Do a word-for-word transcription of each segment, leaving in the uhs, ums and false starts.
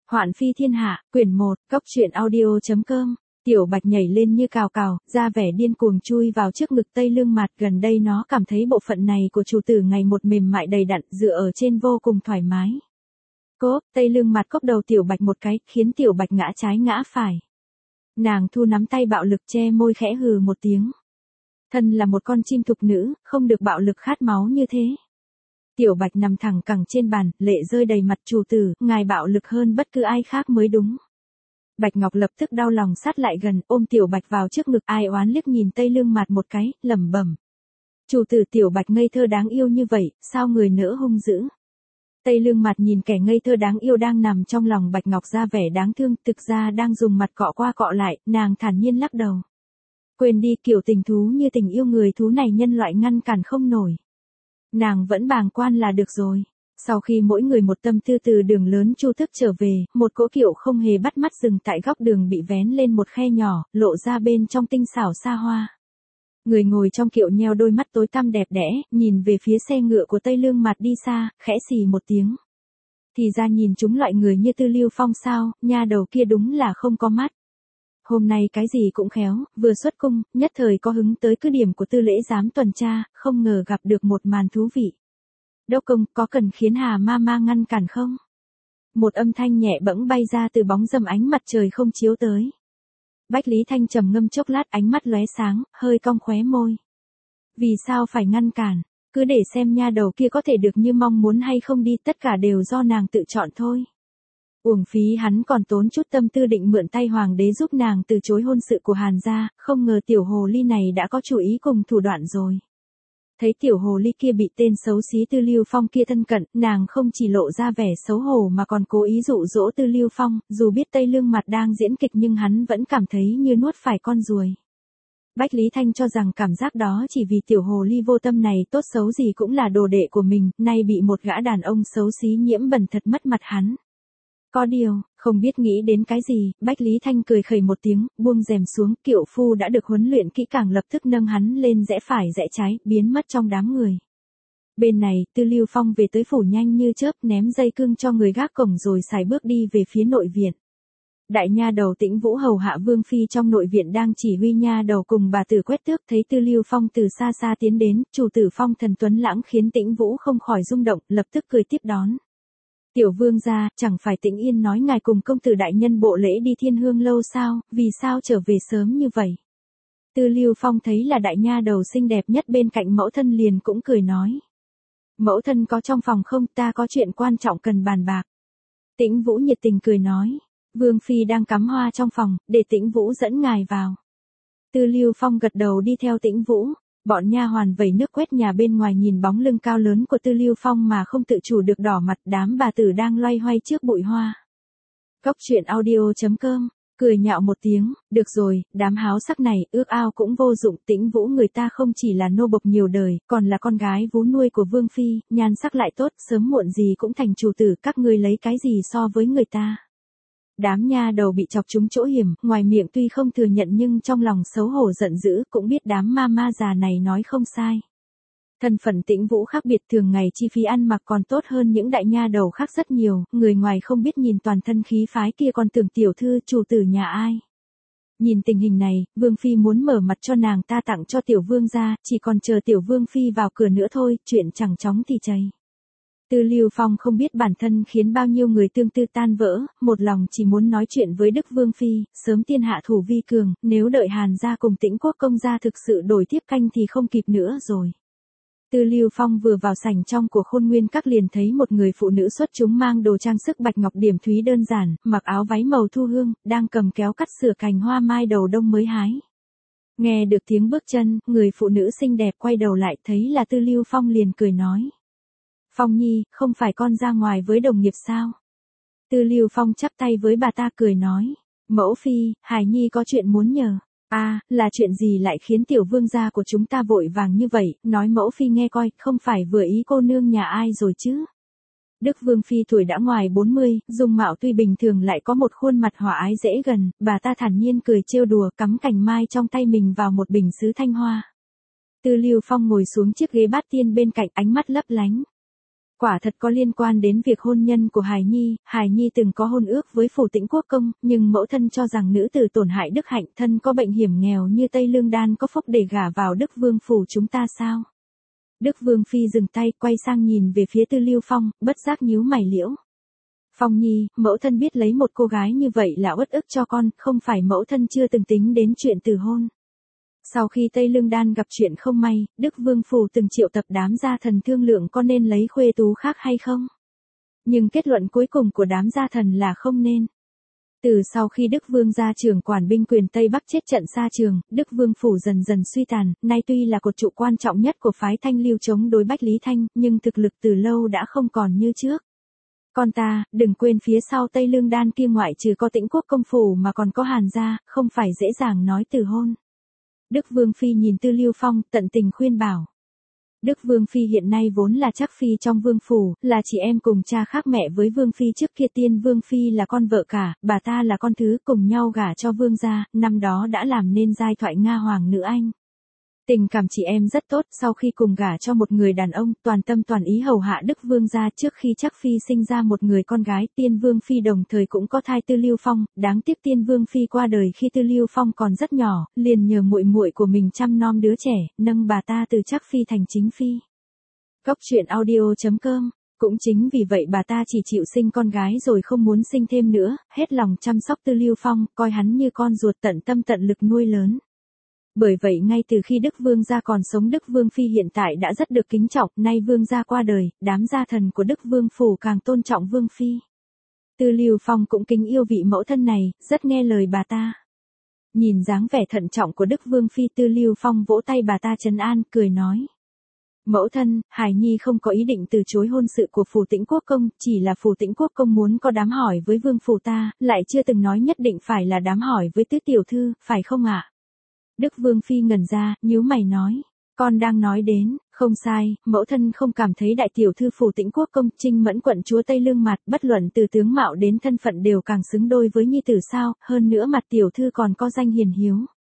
Hoạn phi thiên hạ, quyển một, cốc truyện audio.com. Tiểu Bạch nhảy lên như cào cào, ra vẻ điên cuồng chui vào trước ngực Tây Lương Mạt, gần đây nó cảm thấy bộ phận này của chủ tử ngày một mềm mại đầy đặn, dựa ở trên vô cùng thoải mái. Cốp, Tây Lương Mạt cốc đầu Tiểu Bạch một cái, khiến Tiểu Bạch ngã trái ngã phải. Nàng thu nắm tay bạo lực che môi khẽ hừ một tiếng. Thân là một con chim thục nữ, không được bạo lực khát máu như thế. Tiểu Bạch nằm thẳng cẳng trên bàn, lệ rơi đầy mặt, chủ tử, ngài bạo lực hơn bất cứ ai khác mới đúng. Bạch Ngọc lập tức đau lòng sát lại gần, ôm Tiểu Bạch vào trước ngực, ai oán liếc nhìn Tây Lương Mạt một cái, lẩm bẩm. Chủ tử, Tiểu Bạch ngây thơ đáng yêu như vậy, sao người nỡ hung dữ. Tây Lương Mạt nhìn kẻ ngây thơ đáng yêu đang nằm trong lòng Bạch Ngọc ra vẻ đáng thương, thực ra đang dùng mặt cọ qua cọ lại, nàng thản nhiên lắc đầu. Quên đi, kiểu tình thú như tình yêu người thú này nhân loại ngăn cản không nổi. Nàng vẫn bàng quan là được rồi. Sau khi mỗi người một tâm tư từ đường lớn Chu Thức trở về, một cỗ kiệu không hề bắt mắt dừng tại góc đường bị vén lên một khe nhỏ, lộ ra bên trong tinh xảo xa hoa. Người ngồi trong kiệu nheo đôi mắt tối tăm đẹp đẽ, nhìn về phía xe ngựa của Tây Lương Mạt đi xa, khẽ xì một tiếng. Thì ra nhìn chúng loại người như Tư Lưu Phong sao, nha đầu kia đúng là không có mắt. Hôm nay cái gì cũng khéo, vừa xuất cung, nhất thời có hứng tới cứ điểm của Tư Lễ Giám tuần tra, không ngờ gặp được một màn thú vị. Đốc công, có cần khiến Hà ma ma ngăn cản không? Một âm thanh nhẹ bẫng bay ra từ bóng râm ánh mặt trời không chiếu tới. Bách Lý Thanh trầm ngâm chốc lát, ánh mắt lóe sáng, hơi cong khóe môi. Vì sao phải ngăn cản, cứ để xem nha đầu kia có thể được như mong muốn hay không đi, tất cả đều do nàng tự chọn thôi. Uổng phí hắn còn tốn chút tâm tư định mượn tay hoàng đế giúp nàng từ chối hôn sự của Hàn gia, không ngờ tiểu hồ ly này đã có chủ ý cùng thủ đoạn rồi. Thấy tiểu hồ ly kia bị tên xấu xí Tư Lưu Phong kia thân cận, nàng không chỉ lộ ra vẻ xấu hổ mà còn cố ý dụ dỗ Tư Lưu Phong, dù biết Tây Lương Mạt đang diễn kịch nhưng hắn vẫn cảm thấy như nuốt phải con ruồi. Bách Lý Thanh cho rằng cảm giác đó chỉ vì tiểu hồ ly vô tâm này tốt xấu gì cũng là đồ đệ của mình, nay bị một gã đàn ông xấu xí nhiễm bẩn thật mất mặt hắn. Có điều, không biết nghĩ đến cái gì, Bách Lý Thanh cười khẩy một tiếng, buông rèm xuống, kiệu phu đã được huấn luyện kỹ càng lập tức nâng hắn lên rẽ phải rẽ trái, biến mất trong đám người. Bên này, Tư Lưu Phong về tới phủ nhanh như chớp, ném dây cương cho người gác cổng rồi sải bước đi về phía nội viện. Đại nha đầu Tĩnh Vũ hầu hạ Vương phi trong nội viện đang chỉ huy nha đầu cùng bà tử quét tước, thấy Tư Lưu Phong từ xa xa tiến đến, chủ tử phong thần tuấn lãng khiến Tĩnh Vũ không khỏi rung động, lập tức cười tiếp đón. Tiểu vương gia, chẳng phải Tĩnh Yên nói ngài cùng công tử đại nhân bộ lễ đi Thiên Hương lâu sao, vì sao trở về sớm như vậy? Tư Lưu Phong thấy là đại nha đầu xinh đẹp nhất bên cạnh mẫu thân liền cũng cười nói. Mẫu thân có trong phòng không, ta có chuyện quan trọng cần bàn bạc. Tĩnh Vũ nhiệt tình cười nói. Vương phi đang cắm hoa trong phòng, để Tĩnh Vũ dẫn ngài vào. Tư Lưu Phong gật đầu đi theo Tĩnh Vũ. Bọn nha hoàn vẩy nước quét nhà bên ngoài nhìn bóng lưng cao lớn của Tư Lưu Phong mà không tự chủ được đỏ mặt, đám bà tử đang loay hoay trước bụi hoa. Cốc truyện audio.com, cười nhạo một tiếng, được rồi, đám háo sắc này, ước ao cũng vô dụng, Tĩnh Vũ người ta không chỉ là nô bộc nhiều đời, còn là con gái vú nuôi của Vương phi, nhan sắc lại tốt, sớm muộn gì cũng thành chủ tử, các ngươi lấy cái gì so với người ta. Đám nha đầu bị chọc trúng chỗ hiểm, ngoài miệng tuy không thừa nhận nhưng trong lòng xấu hổ giận dữ, cũng biết đám ma ma già này nói không sai. Thân phận Tĩnh Vũ khác biệt, thường ngày chi phí ăn mặc còn tốt hơn những đại nha đầu khác rất nhiều, người ngoài không biết nhìn toàn thân khí phái kia còn tưởng tiểu thư chủ tử nhà ai. Nhìn tình hình này, Vương phi muốn mở mặt cho nàng ta tặng cho tiểu vương gia, chỉ còn chờ tiểu vương phi vào cửa nữa thôi, chuyện chẳng chóng thì chảy. Tư Lưu Phong không biết bản thân khiến bao nhiêu người tương tư tan vỡ, một lòng chỉ muốn nói chuyện với Đức Vương phi, sớm tiên hạ thủ vi cường, nếu đợi Hàn gia cùng Tĩnh Quốc công gia thực sự đổi tiếp canh thì không kịp nữa rồi. Tư Lưu Phong vừa vào sảnh trong của Khôn Nguyên Các liền thấy một người phụ nữ xuất chúng mang đồ trang sức bạch ngọc điểm thúy đơn giản, mặc áo váy màu thu hương, đang cầm kéo cắt sửa cành hoa mai đầu đông mới hái. Nghe được tiếng bước chân, người phụ nữ xinh đẹp quay đầu lại thấy là Tư Lưu Phong liền cười nói. Phong Nhi, không phải con ra ngoài với đồng nghiệp sao? Tư Lưu Phong chắp tay với bà ta cười nói. Mẫu phi, Hải Nhi có chuyện muốn nhờ. À, là chuyện gì lại khiến tiểu vương gia của chúng ta vội vàng như vậy, nói mẫu phi nghe coi, không phải vừa ý cô nương nhà ai rồi chứ? Đức Vương phi tuổi đã ngoài bốn mươi, dung mạo tuy bình thường lại có một khuôn mặt hòa ái dễ gần, bà ta thản nhiên cười trêu đùa, cắm cành mai trong tay mình vào một bình sứ thanh hoa. Tư Lưu Phong ngồi xuống chiếc ghế bát tiên bên cạnh, ánh mắt lấp lánh. Quả thật có liên quan đến việc hôn nhân của Hải Nhi, Hải Nhi từng có hôn ước với phủ Tĩnh Quốc công, nhưng mẫu thân cho rằng nữ tử tổn hại đức hạnh, thân có bệnh hiểm nghèo như Tây Lương Đan có phúc để gả vào Đức Vương phủ chúng ta sao? Đức Vương phi dừng tay, quay sang nhìn về phía Tư Lưu Phong, bất giác nhíu mày liễu. Phong Nhi, mẫu thân biết lấy một cô gái như vậy là uất ức cho con, không phải mẫu thân chưa từng tính đến chuyện từ hôn. Sau khi Tây Lương Đan gặp chuyện không may, Đức Vương phủ từng triệu tập đám gia thần thương lượng có nên lấy khuê tú khác hay không. Nhưng kết luận cuối cùng của đám gia thần là không nên. Từ sau khi Đức Vương gia trưởng quản binh quyền Tây Bắc chết trận xa trường, Đức Vương phủ dần dần suy tàn, nay tuy là cột trụ quan trọng nhất của phái Thanh Lưu chống đối Bách Lý Thanh, nhưng thực lực từ lâu đã không còn như trước. Con ta, đừng quên phía sau Tây Lương Đan kia ngoại trừ có Tĩnh Quốc công phủ mà còn có Hàn gia, không phải dễ dàng nói từ hôn. Đức Vương phi nhìn Tư Lưu Phong, tận tình khuyên bảo. Đức Vương phi hiện nay vốn là Trác phi trong vương phủ, là chị em cùng cha khác mẹ với Vương phi trước kia. Tiên Vương phi là con vợ cả, bà ta là con thứ, cùng nhau gả cho Vương gia, năm đó đã làm nên giai thoại Nga hoàng nữ Anh. Tình cảm chị em rất tốt, sau khi cùng gả cho một người đàn ông, toàn tâm toàn ý hầu hạ Đức Vương gia. Trước khi Trác phi sinh ra một người con gái, Tiên Vương phi đồng thời cũng có thai Tư Lưu Phong, đáng tiếc Tiên Vương phi qua đời khi Tư Lưu Phong còn rất nhỏ, liền nhờ muội muội của mình chăm nom đứa trẻ, nâng bà ta từ Trác phi thành chính phi. Cốc truyện audio chấm com. Cũng chính vì vậy bà ta chỉ chịu sinh con gái rồi không muốn sinh thêm nữa, hết lòng chăm sóc Tư Lưu Phong, coi hắn như con ruột, tận tâm tận lực nuôi lớn. Bởi vậy ngay từ khi Đức Vương gia còn sống, Đức Vương phi hiện tại đã rất được kính trọng, nay Vương gia qua đời, đám gia thần của Đức Vương phủ càng tôn trọng Vương phi. Tư Lưu Phong cũng kính yêu vị mẫu thân này, rất nghe lời bà ta. Nhìn dáng vẻ thận trọng của Đức Vương phi, Tư Lưu Phong vỗ tay bà ta trấn an, cười nói: Mẫu thân, Hải Nhi không có ý định từ chối hôn sự của phủ Tĩnh Quốc công, chỉ là phủ Tĩnh Quốc công muốn có đám hỏi với Vương phủ ta, lại chưa từng nói nhất định phải là đám hỏi với tứ tiểu thư, phải không ạ? Đức Vương phi ngẩn ra, nhíu mày nói: Con đang nói đến, không sai, mẫu thân không cảm thấy đại tiểu thư phủ Tĩnh Quốc công, Trinh Mẫn quận chúa Tây Lương Mạt, bất luận từ tướng mạo đến thân phận đều càng xứng đôi với nhi tử sao, hơn nữa mặt tiểu thư còn có danh hiền hiếu.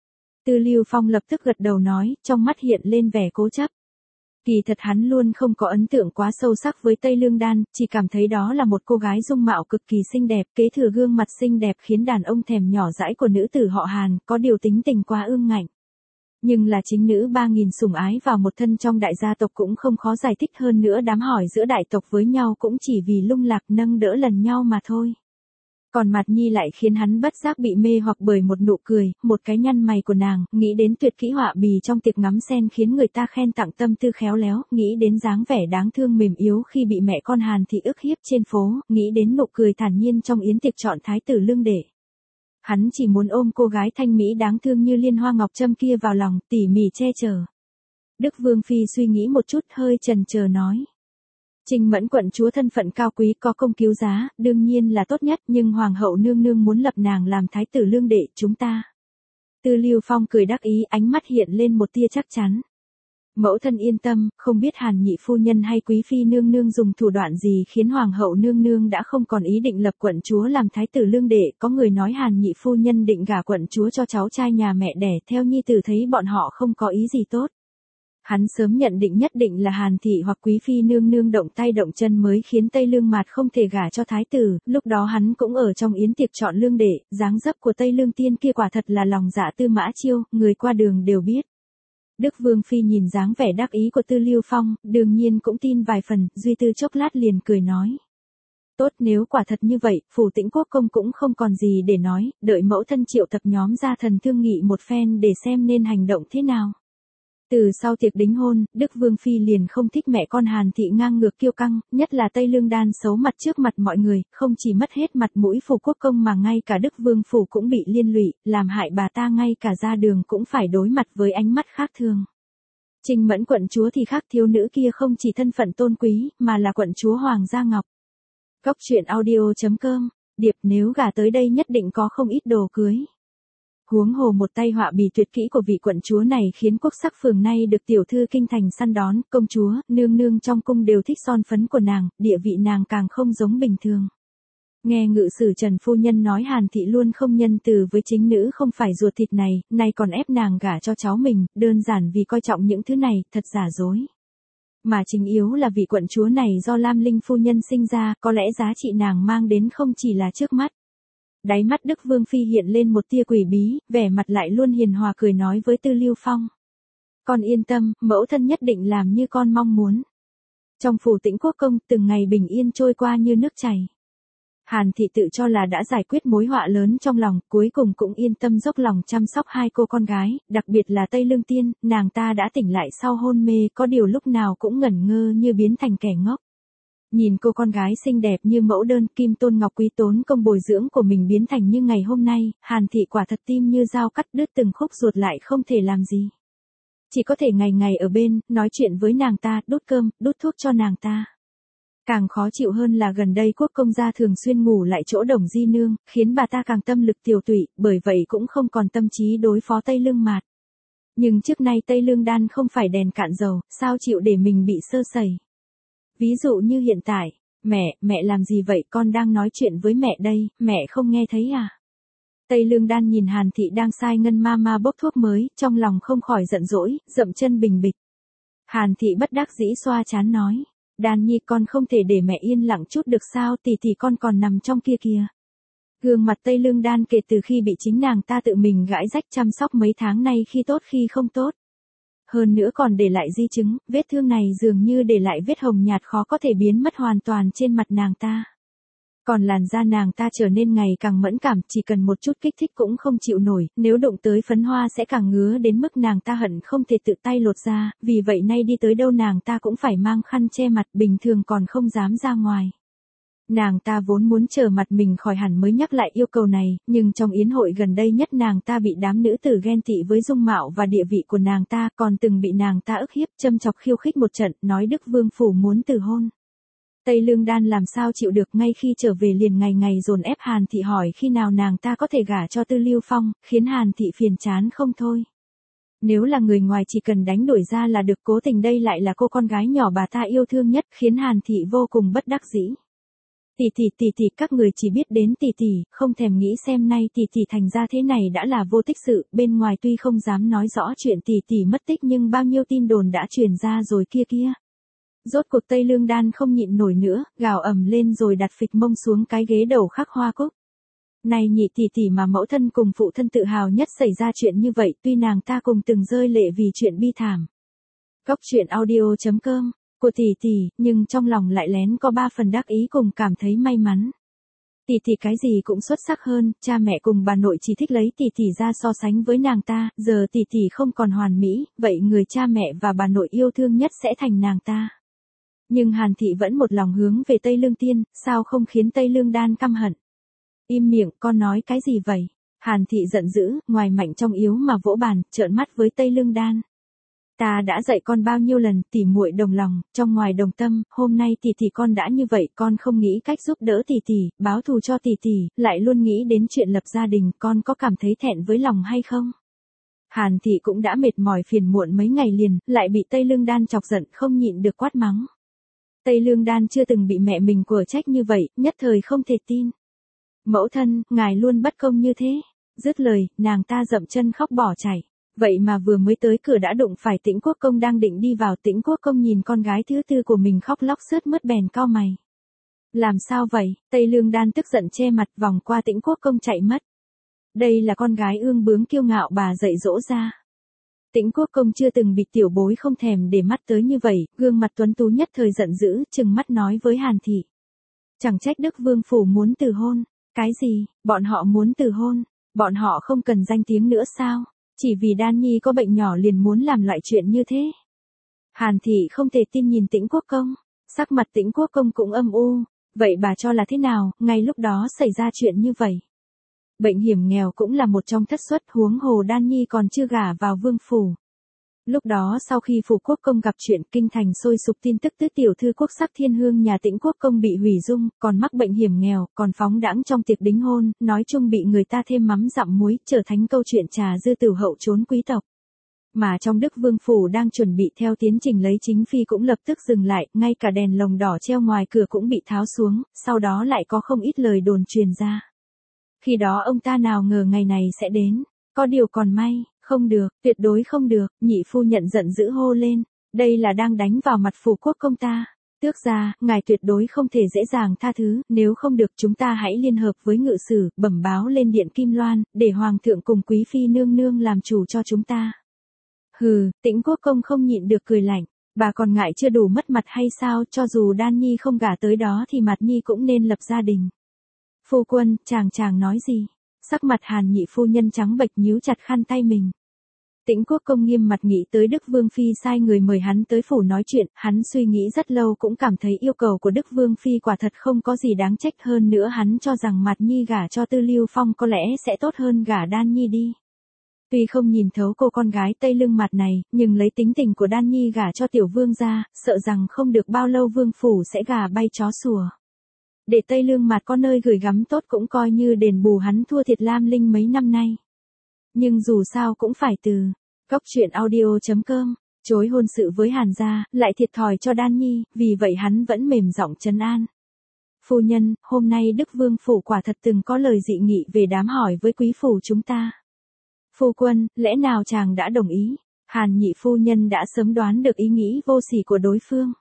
Tư Lưu Phong lập tức gật đầu nói, trong mắt hiện lên vẻ cố chấp. Kỳ thật hắn luôn không có ấn tượng quá sâu sắc với Tây Lương Đan, chỉ cảm thấy đó là một cô gái dung mạo cực kỳ xinh đẹp, kế thừa gương mặt xinh đẹp khiến đàn ông thèm nhỏ dãi của nữ tử họ Hàn, có điều tính tình quá ương ngạnh. Nhưng là chính nữ ba nghìn sủng ái vào một thân trong đại gia tộc cũng không khó giải thích, hơn nữa đám hỏi giữa đại tộc với nhau cũng chỉ vì lung lạc nâng đỡ lần nhau mà thôi. Còn Mạt Nhi lại khiến hắn bất giác bị mê hoặc bởi một nụ cười, một cái nhăn mày của nàng, nghĩ đến tuyệt kỹ họa bì trong tiệc ngắm sen khiến người ta khen tặng tâm tư khéo léo, nghĩ đến dáng vẻ đáng thương mềm yếu khi bị mẹ con Hàn Thị ức hiếp trên phố, nghĩ đến nụ cười thản nhiên trong yến tiệc chọn thái tử Lương Đệ. Hắn chỉ muốn ôm cô gái thanh mỹ đáng thương như Liên Hoa Ngọc Trâm kia vào lòng, tỉ mỉ che chở. Đức Vương phi suy nghĩ một chút, hơi chần chờ nói: Trinh Mẫn quận chúa thân phận cao quý, có công cứu giá, đương nhiên là tốt nhất, nhưng hoàng hậu nương nương muốn lập nàng làm thái tử Lương Đệ, chúng ta. Tư Lưu Phong cười đắc ý, ánh mắt hiện lên một tia chắc chắn. Mẫu thân yên tâm, không biết Hàn nhị phu nhân hay quý phi nương nương dùng thủ đoạn gì khiến hoàng hậu nương nương đã không còn ý định lập quận chúa làm thái tử Lương Đệ, có người nói Hàn nhị phu nhân định gả quận chúa cho cháu trai nhà mẹ đẻ, theo nhi tử thấy bọn họ không có ý gì tốt. Hắn sớm nhận định nhất định là Hàn thị hoặc quý phi nương nương động tay động chân mới khiến Tây Lương Mạt không thể gả cho thái tử, lúc đó hắn cũng ở trong yến tiệc chọn Lương Đệ, dáng dấp của Tây Lương tiên kia quả thật là lòng dạ Tư Mã Chiêu, người qua đường đều biết. Đức Vương phi nhìn dáng vẻ đắc ý của Tư Lưu Phong, đương nhiên cũng tin vài phần, duy tư chốc lát liền cười nói: Tốt, nếu quả thật như vậy, phủ Tĩnh Quốc công cũng không còn gì để nói, đợi mẫu thân triệu tập nhóm gia thần thương nghị một phen để xem nên hành động thế nào. Từ sau tiệc đính hôn, Đức Vương phi liền không thích mẹ con Hàn Thị ngang ngược kiêu căng, nhất là Tây Lương Đan xấu mặt trước mặt mọi người, không chỉ mất hết mặt mũi phủ quốc công mà ngay cả Đức Vương phủ cũng bị liên lụy, làm hại bà ta ngay cả ra đường cũng phải đối mặt với ánh mắt khác thường. Trinh Mẫn quận chúa thì khác, thiếu nữ kia không chỉ thân phận tôn quý, mà là quận chúa Hoàng gia Ngọc. Cốc truyện audio chấm com, điệp nếu gả tới đây nhất định có không ít đồ cưới. Huống hồ một tay họa bì tuyệt kỹ của vị quận chúa này khiến quốc sắc phường nay được tiểu thư kinh thành săn đón, công chúa, nương nương trong cung đều thích son phấn của nàng, địa vị nàng càng không giống bình thường. Nghe ngự sử Trần phu nhân nói Hàn Thị luôn không nhân từ với chính nữ không phải ruột thịt này, nay còn ép nàng gả cho cháu mình, đơn giản vì coi trọng những thứ này, thật giả dối. Mà chính yếu là vị quận chúa này do Lam Linh phu nhân sinh ra, có lẽ giá trị nàng mang đến không chỉ là trước mắt. Đáy mắt Đức Vương Phi hiện lên một tia quỷ bí, vẻ mặt lại luôn hiền hòa cười nói với Tư Lưu Phong. Con yên tâm, mẫu thân nhất định làm như con mong muốn. Trong phủ Tĩnh Quốc công, từng ngày bình yên trôi qua như nước chảy. Hàn Thị tự cho là đã giải quyết mối họa lớn trong lòng, cuối cùng cũng yên tâm dốc lòng chăm sóc hai cô con gái, đặc biệt là Tây Lương Tiên, nàng ta đã tỉnh lại sau hôn mê, có điều lúc nào cũng ngẩn ngơ như biến thành kẻ ngốc. Nhìn cô con gái xinh đẹp như mẫu đơn, Kim Tôn Ngọc Quý tốn công bồi dưỡng của mình biến thành như ngày hôm nay, Hàn Thị quả thật tim như dao cắt đứt từng khúc ruột lại không thể làm gì. Chỉ có thể ngày ngày ở bên, nói chuyện với nàng ta, đút cơm, đút thuốc cho nàng ta. Càng khó chịu hơn là gần đây Quốc công gia thường xuyên ngủ lại chỗ Đồng Di Nương, khiến bà ta càng tâm lực tiều tụy, bởi vậy cũng không còn tâm trí đối phó Tây Lương Mạt. Nhưng trước nay Tây Lương Đan không phải đèn cạn dầu, sao chịu để mình bị sơ sẩy. Ví dụ như hiện tại, mẹ, mẹ làm gì vậy, con đang nói chuyện với mẹ đây, mẹ không nghe thấy à? Tây Lương Đan nhìn Hàn Thị đang sai Ngân ma ma bốc thuốc mới, trong lòng không khỏi giận dỗi, dậm chân bình bịch. Hàn Thị bất đắc dĩ xoa trán nói, Đan Nhi con không thể để mẹ yên lặng chút được sao, tỷ tỷ con còn nằm trong kia kìa. Gương mặt Tây Lương Đan kể từ khi bị chính nàng ta tự mình gãi rách chăm sóc mấy tháng nay khi tốt khi không tốt. Hơn nữa còn để lại di chứng, vết thương này dường như để lại vết hồng nhạt khó có thể biến mất hoàn toàn trên mặt nàng ta. Còn làn da nàng ta trở nên ngày càng mẫn cảm, chỉ cần một chút kích thích cũng không chịu nổi, nếu đụng tới phấn hoa sẽ càng ngứa đến mức nàng ta hận không thể tự tay lột ra, vì vậy nay đi tới đâu nàng ta cũng phải mang khăn che mặt, bình thường còn không dám ra ngoài. Nàng ta vốn muốn chờ mặt mình khỏi hẳn mới nhắc lại yêu cầu này, nhưng trong yến hội gần đây nhất nàng ta bị đám nữ tử ghen tị với dung mạo và địa vị của nàng ta, còn từng bị nàng ta ức hiếp, châm chọc khiêu khích một trận, nói Đức Vương phủ muốn từ hôn. Tây Lương Đan làm sao chịu được, ngay khi trở về liền ngày ngày dồn ép Hàn Thị hỏi khi nào nàng ta có thể gả cho Tư Lưu Phong, khiến Hàn Thị phiền chán không thôi. Nếu là người ngoài chỉ cần đánh đuổi ra là được, cố tình đây lại là cô con gái nhỏ bà ta yêu thương nhất, khiến Hàn Thị vô cùng bất đắc dĩ. Tỷ tỷ tỷ tỷ, các người chỉ biết đến tỷ tỷ, không thèm nghĩ xem nay tỷ tỷ thành ra thế này đã là vô tích sự, bên ngoài tuy không dám nói rõ chuyện tỷ tỷ mất tích nhưng bao nhiêu tin đồn đã truyền ra rồi kia kia. Rốt cuộc Tây Lương Đan không nhịn nổi nữa, gào ầm lên rồi đặt phịch mông xuống cái ghế đầu khắc hoa cúc. Này nhị tỷ tỷ, mà mẫu thân cùng phụ thân tự hào nhất xảy ra chuyện như vậy, tuy nàng ta cùng từng rơi lệ vì chuyện bi thảm. Góc truyện audio chấm com của tỷ tỷ, nhưng trong lòng lại lén có ba phần đắc ý cùng cảm thấy may mắn. Tỷ tỷ cái gì cũng xuất sắc hơn, cha mẹ cùng bà nội chỉ thích lấy tỷ tỷ ra so sánh với nàng ta, giờ tỷ tỷ không còn hoàn mỹ, vậy người cha mẹ và bà nội yêu thương nhất sẽ thành nàng ta. Nhưng Hàn Thị vẫn một lòng hướng về Tây Lương Tiên, sao không khiến Tây Lương Đan căm hận. Im miệng, con nói cái gì vậy? Hàn Thị giận dữ, ngoài mạnh trong yếu mà vỗ bàn, trợn mắt với Tây Lương Đan. Ta đã dạy con bao nhiêu lần, tỉ muội đồng lòng, trong ngoài đồng tâm, hôm nay tỷ tỷ con đã như vậy, con không nghĩ cách giúp đỡ tỷ tỷ, báo thù cho tỷ tỷ, lại luôn nghĩ đến chuyện lập gia đình, con có cảm thấy thẹn với lòng hay không? Hàn Thị cũng đã mệt mỏi phiền muộn mấy ngày liền, lại bị Tây Lương Đan chọc giận không nhịn được quát mắng. Tây Lương Đan chưa từng bị mẹ mình quở trách như vậy, nhất thời không thể tin. Mẫu thân, ngài luôn bất công như thế. Dứt lời, nàng ta dậm chân khóc bỏ chạy. Vậy mà vừa mới tới cửa đã đụng phải Tĩnh Quốc công đang định đi vào. Tĩnh Quốc công nhìn con gái thứ tư của mình khóc lóc sướt mướt bèn cau mày. Làm sao vậy? Tây Lương Đan tức giận che mặt vòng qua Tĩnh Quốc công chạy mất. Đây là con gái ương bướng kiêu ngạo bà dạy dỗ ra. Tĩnh Quốc công chưa từng bị tiểu bối không thèm để mắt tới như vậy, gương mặt tuấn tú nhất thời giận dữ, trừng mắt nói với Hàn Thị. Chẳng trách Đức Vương phủ muốn từ hôn. Cái gì? Bọn họ muốn từ hôn? Bọn họ không cần danh tiếng nữa sao? Chỉ vì Đan Nhi có bệnh nhỏ liền muốn làm loại chuyện như thế. Hàn Thị không thể tin nhìn Tĩnh Quốc công, sắc mặt Tĩnh Quốc công cũng âm u. Vậy bà cho là thế nào, ngay lúc đó xảy ra chuyện như vậy? Bệnh hiểm nghèo cũng là một trong thất suất, huống hồ Đan Nhi còn chưa gả vào vương phủ. Lúc đó sau khi phủ quốc công gặp chuyện, kinh thành sôi sục tin tức tứ tiểu thư quốc sắc thiên hương nhà Tĩnh Quốc công bị hủy dung, còn mắc bệnh hiểm nghèo, còn phóng đãng trong tiệc đính hôn, nói chung bị người ta thêm mắm dặm muối, trở thành câu chuyện trà dư tử hậu trốn quý tộc. Mà trong Đức Vương phủ đang chuẩn bị theo tiến trình lấy chính phi cũng lập tức dừng lại, ngay cả đèn lồng đỏ treo ngoài cửa cũng bị tháo xuống, sau đó lại có không ít lời đồn truyền ra. Khi đó ông ta nào ngờ ngày này sẽ đến, có điều còn may, không được, tuyệt đối không được, nhị phu nhận giận dữ hô lên. Đây là đang đánh vào mặt phủ quốc công ta. Tước gia, ngài tuyệt đối không thể dễ dàng tha thứ, nếu không được chúng ta hãy liên hợp với ngự sử, bẩm báo lên điện Kim Loan, để hoàng thượng cùng quý phi nương nương làm chủ cho chúng ta. Hừ, Tĩnh quốc công không nhịn được cười lạnh, bà còn ngại chưa đủ mất mặt hay sao, cho dù Đan Nhi không gả tới đó thì Mạt Nhi cũng nên lập gia đình. Phu quân, chàng chàng nói gì? Sắc mặt Hàn Nhị phu nhân trắng bệch nhíu chặt khăn tay mình. Tĩnh quốc công nghiêm mặt nghĩ tới Đức Vương Phi sai người mời hắn tới phủ nói chuyện, hắn suy nghĩ rất lâu cũng cảm thấy yêu cầu của Đức Vương Phi quả thật không có gì đáng trách, hơn nữa hắn cho rằng Mạt Nhi gả cho Tư Lưu Phong có lẽ sẽ tốt hơn gả Đan Nhi đi. Tuy không nhìn thấu cô con gái Tây Lương Mạt này, nhưng lấy tính tình của Đan Nhi gả cho tiểu vương gia, sợ rằng không được bao lâu vương phủ sẽ gà bay chó sủa. Để Tây Lương Mạt có nơi gửi gắm tốt cũng coi như đền bù hắn thua thiệt Lam Linh mấy năm nay. Nhưng dù sao cũng phải từ Cốc truyện audio chấm com, chối hôn sự với Hàn gia, lại thiệt thòi cho Đan Nhi, vì vậy hắn vẫn mềm giọng trấn an. Phu nhân, hôm nay Đức Vương phủ quả thật từng có lời dị nghị về đám hỏi với quý phủ chúng ta. Phu quân, lẽ nào chàng đã đồng ý? Hàn Nhị phu nhân đã sớm đoán được ý nghĩ vô sỉ của đối phương.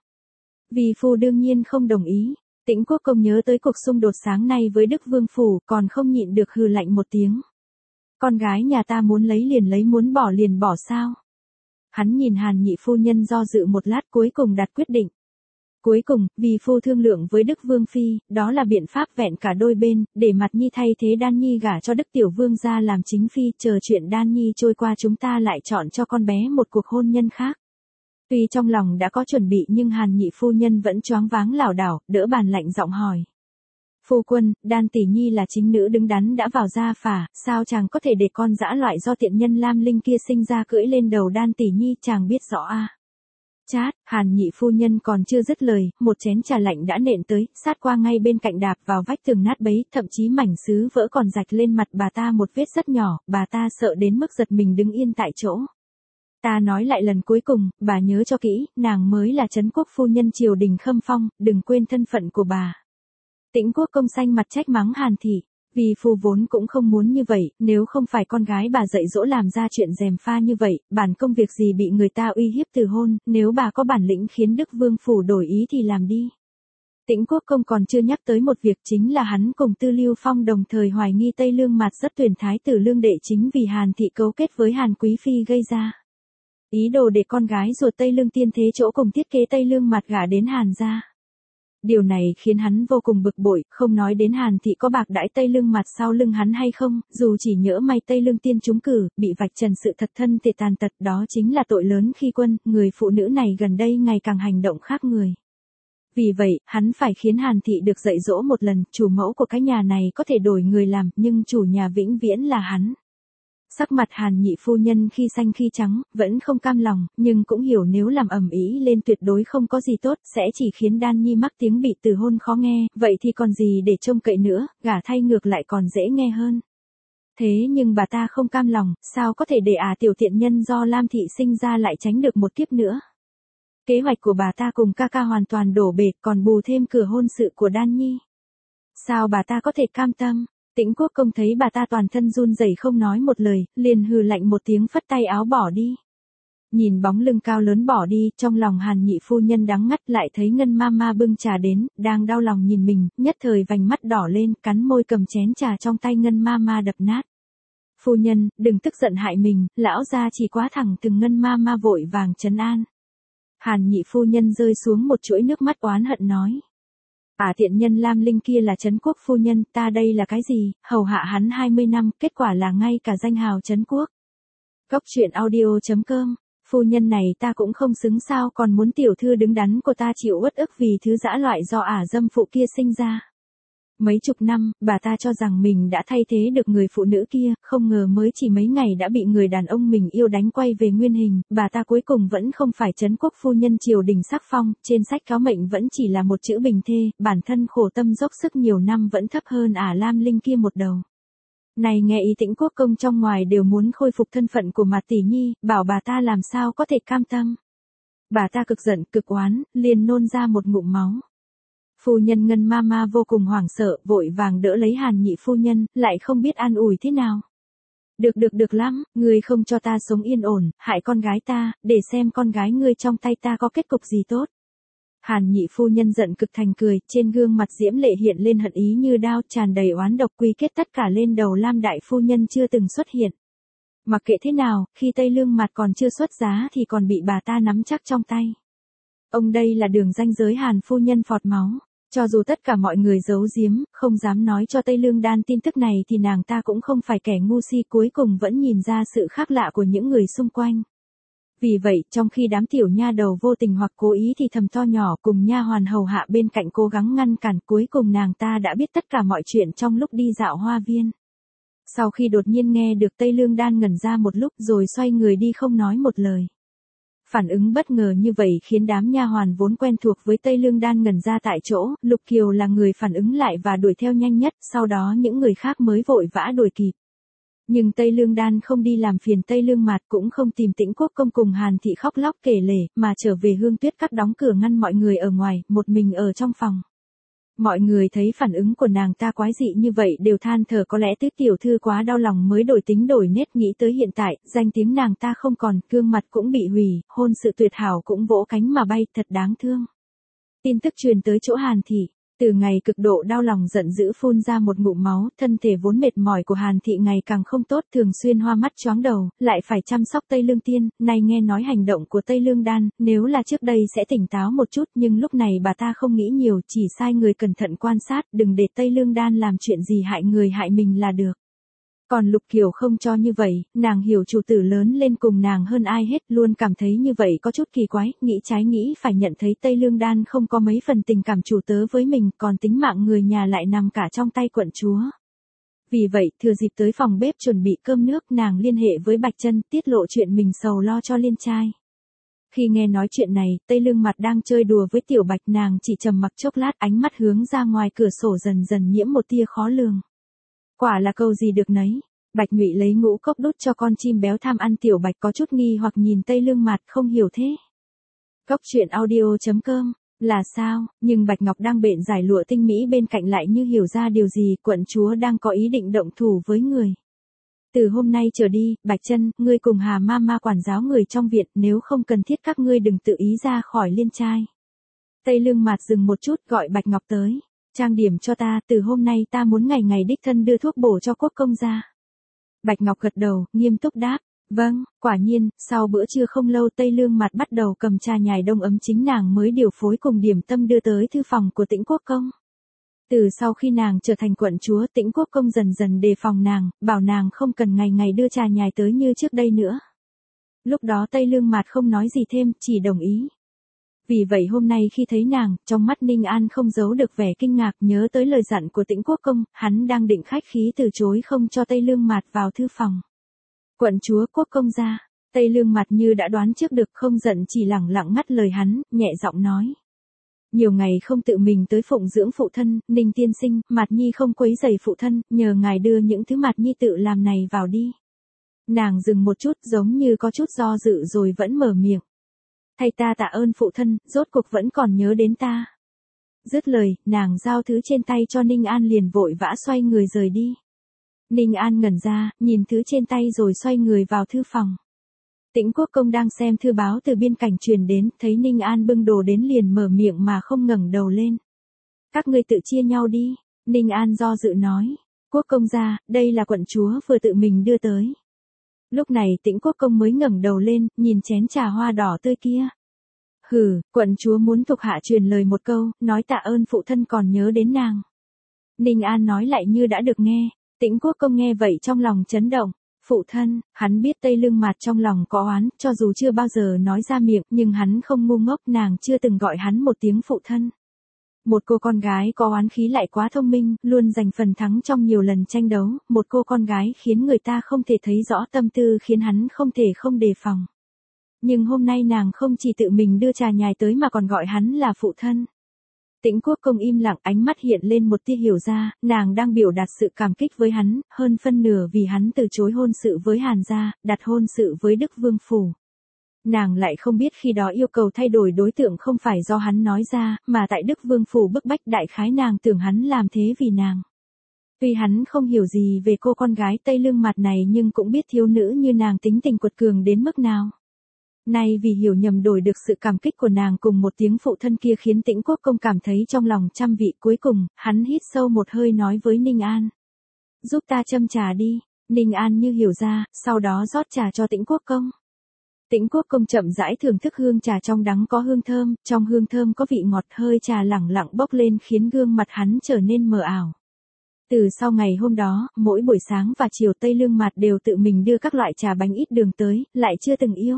Vì phu đương nhiên không đồng ý. Tĩnh quốc công nhớ tới cuộc xung đột sáng nay với Đức Vương phủ, còn không nhịn được hừ lạnh một tiếng. Con gái nhà ta muốn lấy liền lấy, muốn bỏ liền bỏ sao? Hắn nhìn Hàn Nhị phu nhân do dự một lát cuối cùng đặt quyết định. Cuối cùng, vì phu thương lượng với Đức Vương Phi, đó là biện pháp vẹn cả đôi bên, để Mạt Nhi thay thế Đan Nhi gả cho Đức Tiểu Vương gia làm chính phi, chờ chuyện Đan Nhi trôi qua chúng ta lại chọn cho con bé một cuộc hôn nhân khác. Tuy trong lòng đã có chuẩn bị nhưng Hàn Nhị phu nhân vẫn choáng váng lảo đảo, đỡ bàn lạnh giọng hỏi. Phu quân, Đan tỷ nhi là chính nữ đứng đắn đã vào gia phả, sao chàng có thể để con dã loại do tiện nhân Lam Linh kia sinh ra cưỡi lên đầu Đan tỷ nhi, chàng biết rõ à? Chát, Hàn Nhị phu nhân còn chưa dứt lời, một chén trà lạnh đã nện tới, sát qua ngay bên cạnh đạp vào vách tường nát bấy, thậm chí mảnh sứ vỡ còn rạch lên mặt bà ta một vết rất nhỏ, bà ta sợ đến mức giật mình đứng yên tại chỗ. Ta nói lại lần cuối cùng, bà nhớ cho kỹ, nàng mới là trấn quốc phu nhân triều đình Khâm Phong, đừng quên thân phận của bà. Tĩnh quốc công xanh mặt trách mắng Hàn thị, vì phu vốn cũng không muốn như vậy, nếu không phải con gái bà dạy dỗ làm ra chuyện gièm pha như vậy, bản công việc gì bị người ta uy hiếp từ hôn, nếu bà có bản lĩnh khiến Đức Vương phủ đổi ý thì làm đi. Tĩnh quốc công còn chưa nhắc tới một việc, chính là hắn cùng Tư Lưu Phong đồng thời hoài nghi Tây Lương Mạt rất tuyển thái tử Lương Đệ chính vì Hàn thị cấu kết với Hàn quý phi gây ra. Ý đồ để con gái ruột Tây Lương tiên thế chỗ cùng thiết kế Tây Lương Mạt gả đến Hàn gia. Điều này khiến hắn vô cùng bực bội, không nói đến Hàn thị có bạc đãi Tây Lương Mạt sau lưng hắn hay không, dù chỉ nhỡ may Tây Lương tiên trúng cử, bị vạch trần sự thật thân thể tàn tật, đó chính là tội lớn khi quân, người phụ nữ này gần đây ngày càng hành động khác người. Vì vậy, hắn phải khiến Hàn thị được dạy dỗ một lần, chủ mẫu của cái nhà này có thể đổi người làm, nhưng chủ nhà vĩnh viễn là hắn. Sắc mặt Hàn Nhị phu nhân khi xanh khi trắng, vẫn không cam lòng, nhưng cũng hiểu nếu làm ầm ĩ lên tuyệt đối không có gì tốt, sẽ chỉ khiến Đan Nhi mắc tiếng bị từ hôn khó nghe, vậy thì còn gì để trông cậy nữa, gả thay ngược lại còn dễ nghe hơn. Thế nhưng bà ta không cam lòng, sao có thể để à tiểu tiện nhân do Lam thị sinh ra lại tránh được một kiếp nữa. Kế hoạch của bà ta cùng ca ca hoàn toàn đổ bể, còn bù thêm cửa hôn sự của Đan Nhi. Sao bà ta có thể cam tâm? Tĩnh quốc công thấy bà ta toàn thân run rẩy không nói một lời, liền hừ lạnh một tiếng phất tay áo bỏ đi. Nhìn bóng lưng cao lớn bỏ đi, trong lòng Hàn Nhị phu nhân đắng ngắt, lại thấy Ngân Mama bưng trà đến, đang đau lòng nhìn mình, nhất thời vành mắt đỏ lên, cắn môi cầm chén trà trong tay Ngân Mama đập nát. Phu nhân, đừng tức giận hại mình, lão gia chỉ quá thẳng từng Ngân Mama vội vàng trấn an. Hàn Nhị phu nhân rơi xuống một chuỗi nước mắt oán hận nói. À tiện nhân Lam Linh kia là trấn quốc phu nhân, ta đây là cái gì, hầu hạ hắn hai mươi năm, kết quả là ngay cả danh hào trấn quốc. Cốc truyện audio chấm com, phu nhân này ta cũng không xứng sao, còn muốn tiểu thư đứng đắn của ta chịu uất ức vì thứ dã loại do ả dâm phụ kia sinh ra. Mấy chục năm, bà ta cho rằng mình đã thay thế được người phụ nữ kia, không ngờ mới chỉ mấy ngày đã bị người đàn ông mình yêu đánh quay về nguyên hình, bà ta cuối cùng vẫn không phải trấn quốc phu nhân triều đình sắc phong, trên sách cáo mệnh vẫn chỉ là một chữ bình thê, bản thân khổ tâm dốc sức nhiều năm vẫn thấp hơn ả Lam Linh kia một đầu. Này nghe ý Tĩnh quốc công trong ngoài đều muốn khôi phục thân phận của Mạt tỷ nhi, bảo bà ta làm sao có thể cam tâm. Bà ta cực giận, cực oán, liền nôn ra một ngụm máu. Phu nhân Ngân Mama vô cùng hoảng sợ, vội vàng đỡ lấy Hàn Nhị phu nhân, lại không biết an ủi thế nào. Được được được lắm, ngươi không cho ta sống yên ổn, hại con gái ta, để xem con gái ngươi trong tay ta có kết cục gì tốt. Hàn nhị phu nhân giận cực thành cười, trên gương mặt diễm lệ hiện lên hận ý như đao, tràn đầy oán độc quy kết tất cả lên đầu Lam đại phu nhân chưa từng xuất hiện. Mặc kệ thế nào, khi Tây Lương Mạt còn chưa xuất giá thì còn bị bà ta nắm chắc trong tay. Ông đây là đường ranh giới. Hàn phu nhân phọt máu. Cho dù tất cả mọi người giấu giếm, không dám nói cho Tây Lương Đan tin tức này thì nàng ta cũng không phải kẻ ngu si, cuối cùng vẫn nhìn ra sự khác lạ của những người xung quanh. Vì vậy, trong khi đám tiểu nha đầu vô tình hoặc cố ý thì thầm to nhỏ cùng nha hoàn hầu hạ bên cạnh cố gắng ngăn cản, cuối cùng nàng ta đã biết tất cả mọi chuyện trong lúc đi dạo hoa viên. Sau khi đột nhiên nghe được Tây Lương Đan ngẩn ra một lúc rồi xoay người đi không nói một lời. Phản ứng bất ngờ như vậy khiến đám nha hoàn vốn quen thuộc với Tây Lương Đan ngẩn ra tại chỗ, Lục Kiều là người phản ứng lại và đuổi theo nhanh nhất, sau đó những người khác mới vội vã đuổi kịp. Nhưng Tây Lương Đan không đi làm phiền Tây Lương Mạt, cũng không tìm Tĩnh Quốc công cùng Hàn thị khóc lóc kể lể, mà trở về Hương Tuyết Các đóng cửa ngăn mọi người ở ngoài, một mình ở trong phòng. Mọi người thấy phản ứng của nàng ta quái dị như vậy đều than thở có lẽ tứ tiểu thư quá đau lòng mới đổi tính đổi nết, nghĩ tới hiện tại, danh tiếng nàng ta không còn, gương mặt cũng bị hủy, hôn sự tuyệt hảo cũng vỗ cánh mà bay, thật đáng thương. Tin tức truyền tới chỗ Hàn thị. Từ ngày cực độ đau lòng giận dữ phun ra một ngụm máu, thân thể vốn mệt mỏi của Hàn thị ngày càng không tốt, thường xuyên hoa mắt choáng đầu, lại phải chăm sóc Tây Lương Tiên, nay nghe nói hành động của Tây Lương Đan, nếu là trước đây sẽ tỉnh táo một chút, nhưng lúc này bà ta không nghĩ nhiều, chỉ sai người cẩn thận quan sát, đừng để Tây Lương Đan làm chuyện gì hại người hại mình là được. Còn Lục Kiều không cho như vậy, nàng hiểu chủ tử lớn lên cùng nàng hơn ai hết, luôn cảm thấy như vậy có chút kỳ quái, nghĩ trái nghĩ phải nhận thấy Tây Lương Đan không có mấy phần tình cảm chủ tớ với mình, còn tính mạng người nhà lại nằm cả trong tay quận chúa. Vì vậy, thừa dịp tới phòng bếp chuẩn bị cơm nước, nàng liên hệ với Bạch Chân, tiết lộ chuyện mình sầu lo cho Liên trai. Khi nghe nói chuyện này, Tây Lương Mặt đang chơi đùa với Tiểu Bạch, nàng chỉ trầm mặc chốc lát, ánh mắt hướng ra ngoài cửa sổ dần dần nhiễm một tia khó lường. Quả là câu gì được nấy. Bạch Nhụy lấy ngũ cốc đút cho con chim béo tham ăn, Tiểu Bạch có chút nghi hoặc nhìn Tây Lương Mạt, không hiểu thế. Cốc truyện audio chấm com, là sao, nhưng Bạch Ngọc đang bện giải lụa tinh mỹ bên cạnh lại như hiểu ra điều gì, quận chúa đang có ý định động thủ với người. Từ hôm nay trở đi, Bạch Chân, ngươi cùng Hà ma ma quản giáo người trong viện, nếu không cần thiết các ngươi đừng tự ý ra khỏi Liên trai. Tây Lương Mạt dừng một chút, gọi Bạch Ngọc tới. Trang điểm cho ta, từ hôm nay ta muốn ngày ngày đích thân đưa thuốc bổ cho quốc công gia. Bạch Ngọc gật đầu, nghiêm túc đáp. Vâng, quả nhiên, sau bữa trưa không lâu Tây Lương Mạt bắt đầu cầm trà nhài đông ấm chính nàng mới điều phối cùng điểm tâm đưa tới thư phòng của Tĩnh Quốc công. Từ sau khi nàng trở thành quận chúa, Tĩnh Quốc công dần dần đề phòng nàng, bảo nàng không cần ngày ngày đưa trà nhài tới như trước đây nữa. Lúc đó Tây Lương Mạt không nói gì thêm, chỉ đồng ý. Vì vậy hôm nay khi thấy nàng, trong mắt Ninh An không giấu được vẻ kinh ngạc, nhớ tới lời dặn của Tĩnh Quốc công, hắn đang định khách khí từ chối không cho Tây Lương Mạt vào thư phòng. Quận chúa, quốc công gia. Tây Lương Mạt như đã đoán trước được, không giận chỉ lẳng lặng ngắt lời hắn, nhẹ giọng nói. Nhiều ngày không tự mình tới phụng dưỡng phụ thân, Ninh tiên sinh, Mạt Nhi không quấy rầy phụ thân, nhờ ngài đưa những thứ Mạt Nhi tự làm này vào đi. Nàng dừng một chút, giống như có chút do dự rồi vẫn mở miệng. Thay ta tạ ơn phụ thân, rốt cuộc vẫn còn nhớ đến ta. Dứt lời, nàng giao thứ trên tay cho Ninh An liền vội vã xoay người rời đi. Ninh An ngẩn ra, nhìn thứ trên tay rồi xoay người vào thư phòng. Tĩnh Quốc công đang xem thư báo từ biên cảnh truyền đến, thấy Ninh An bưng đồ đến liền mở miệng mà không ngẩng đầu lên. Các ngươi tự chia nhau đi, Ninh An do dự nói. Quốc công gia, đây là quận chúa vừa tự mình đưa tới. Lúc này Tĩnh Quốc công mới ngẩng đầu lên, nhìn chén trà hoa đỏ tươi kia. Hừ, quận chúa muốn thuộc hạ truyền lời một câu, nói tạ ơn phụ thân còn nhớ đến nàng. Ninh An nói lại như đã được nghe, Tĩnh Quốc công nghe vậy trong lòng chấn động. Phụ thân, hắn biết Tây Lương Mạt trong lòng có oán, cho dù chưa bao giờ nói ra miệng, nhưng hắn không ngu ngốc, nàng chưa từng gọi hắn một tiếng phụ thân. Một cô con gái có oán khí lại quá thông minh, luôn giành phần thắng trong nhiều lần tranh đấu, một cô con gái khiến người ta không thể thấy rõ tâm tư, khiến hắn không thể không đề phòng. Nhưng hôm nay nàng không chỉ tự mình đưa trà nhài tới mà còn gọi hắn là phụ thân. Tĩnh Quốc công im lặng, ánh mắt hiện lên một tia hiểu ra, nàng đang biểu đạt sự cảm kích với hắn, hơn phân nửa vì hắn từ chối hôn sự với Hàn gia, đặt hôn sự với Đức Vương phủ. Nàng lại không biết khi đó yêu cầu thay đổi đối tượng không phải do hắn nói ra, mà tại Đức Vương phủ bức bách, đại khái nàng tưởng hắn làm thế vì nàng. Tuy hắn không hiểu gì về cô con gái Tây Lương Mặt này nhưng cũng biết thiếu nữ như nàng tính tình quật cường đến mức nào. Nay vì hiểu nhầm đổi được sự cảm kích của nàng cùng một tiếng phụ thân kia khiến Tĩnh Quốc Công cảm thấy trong lòng trăm vị, cuối cùng, hắn hít sâu một hơi nói với Ninh An. Giúp ta châm trà đi. Ninh An như hiểu ra, sau đó rót trà cho Tĩnh Quốc Công. Tĩnh Quốc Công chậm rãi thưởng thức hương trà trong đắng có hương thơm, trong hương thơm có vị ngọt, hơi trà lẳng lặng bốc lên khiến gương mặt hắn trở nên mờ ảo. Từ sau ngày hôm đó, mỗi buổi sáng và chiều Tây Lương Mặt đều tự mình đưa các loại trà bánh ít đường tới, lại chưa từng yêu.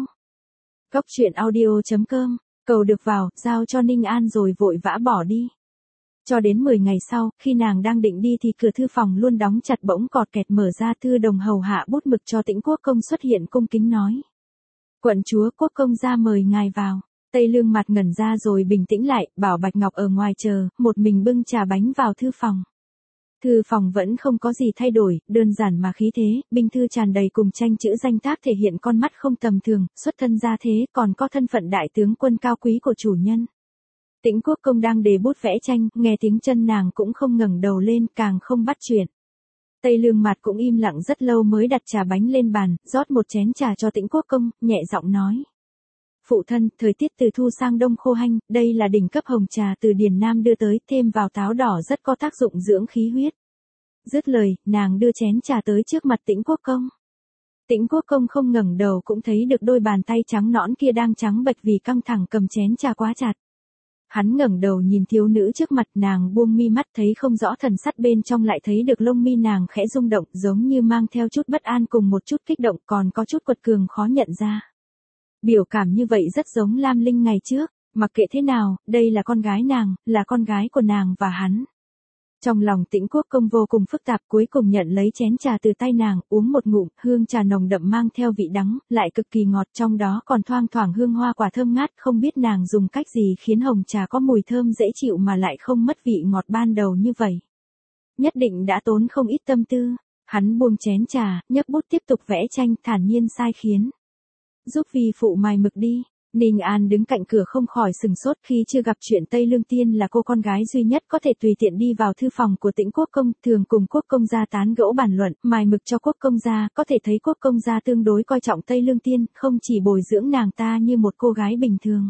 Cốc truyện audio chấm com, cầu được vào, giao cho Ninh An rồi vội vã bỏ đi. Cho đến mười ngày sau, khi nàng đang định đi thì cửa thư phòng luôn đóng chặt bỗng cọt kẹt mở ra, thư đồng hầu hạ bút mực cho Tĩnh Quốc Công xuất hiện cung kính nói. Quận chúa, Quốc Công ra mời ngài vào. Tây Lương Mặt ngẩn ra rồi bình tĩnh lại, bảo Bạch Ngọc ở ngoài chờ, một mình bưng trà bánh vào thư phòng. Thư phòng vẫn không có gì thay đổi, đơn giản mà khí thế, binh thư tràn đầy cùng tranh chữ danh tác thể hiện con mắt không tầm thường, xuất thân gia thế, còn có thân phận đại tướng quân cao quý của chủ nhân. Tĩnh Quốc Công đang đề bút vẽ tranh, nghe tiếng chân nàng cũng không ngẩng đầu lên, càng không bắt chuyện. Tây Lương Mặt cũng im lặng rất lâu mới đặt trà bánh lên bàn, rót một chén trà cho Tĩnh Quốc Công, nhẹ giọng nói. Phụ thân, thời tiết từ thu sang đông khô hanh, đây là đỉnh cấp hồng trà từ Điền Nam đưa tới, thêm vào táo đỏ rất có tác dụng dưỡng khí huyết. Dứt lời, nàng đưa chén trà tới trước mặt Tĩnh Quốc Công. Tĩnh Quốc Công không ngẩng đầu cũng thấy được đôi bàn tay trắng nõn kia đang trắng bệch vì căng thẳng cầm chén trà quá chặt. Hắn ngẩng đầu nhìn thiếu nữ trước mặt, nàng buông mi mắt thấy không rõ thần sắc bên trong, lại thấy được lông mi nàng khẽ rung động, giống như mang theo chút bất an cùng một chút kích động, còn có chút quật cường khó nhận ra. Biểu cảm như vậy rất giống Lam Linh ngày trước, mặc kệ thế nào, đây là con gái nàng, là con gái của nàng và hắn. Trong lòng Tĩnh Quốc Công vô cùng phức tạp, cuối cùng nhận lấy chén trà từ tay nàng, uống một ngụm, hương trà nồng đậm mang theo vị đắng, lại cực kỳ ngọt, trong đó còn thoang thoảng hương hoa quả thơm ngát, không biết nàng dùng cách gì khiến hồng trà có mùi thơm dễ chịu mà lại không mất vị ngọt ban đầu như vậy. Nhất định đã tốn không ít tâm tư. Hắn buông chén trà, nhấc bút tiếp tục vẽ tranh, thản nhiên sai khiến. Giúp vi phụ mài mực đi. Ninh An đứng cạnh cửa không khỏi sừng sốt khi chưa gặp chuyện Tây Lương Tiên là cô con gái duy nhất có thể tùy tiện đi vào thư phòng của Tĩnh Quốc Công, thường cùng Quốc Công gia tán gẫu bàn luận, mài mực cho Quốc Công gia, có thể thấy Quốc Công gia tương đối coi trọng Tây Lương Tiên, không chỉ bồi dưỡng nàng ta như một cô gái bình thường.